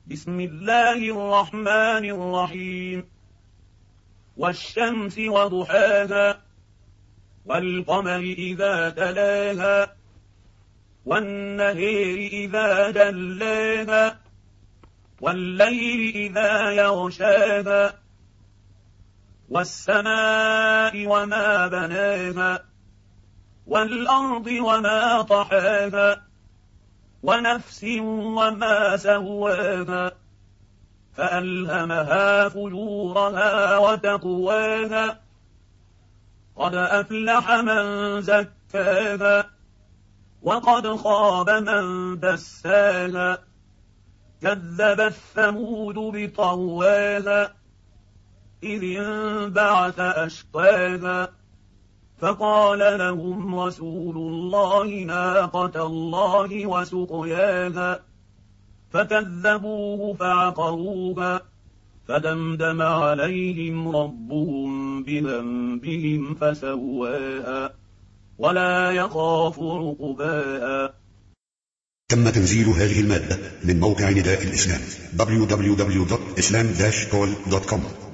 بسم الله الرحمن الرحيم. والشمس وضحاها والقمر إذا تلاها والنهار إذا جلاها والليل إذا يغشاها والسماء وما بناها والأرض وما طحاها ونفس وما سواها فألهمها فجورها وتقواها قد أفلح من زكاها وقد خاب من دساها كذبت ثمود بطغواها إذ انبعث أشقاها فقال لهم رسول الله ناقة الله وسقياها فكذبوه فعقروها فدمدم عليهم ربهم بذنبهم فسواها ولا يخاف عقباها. تم تنزيل هذه المادة من موقع نداء الإسلام www.islam-call.com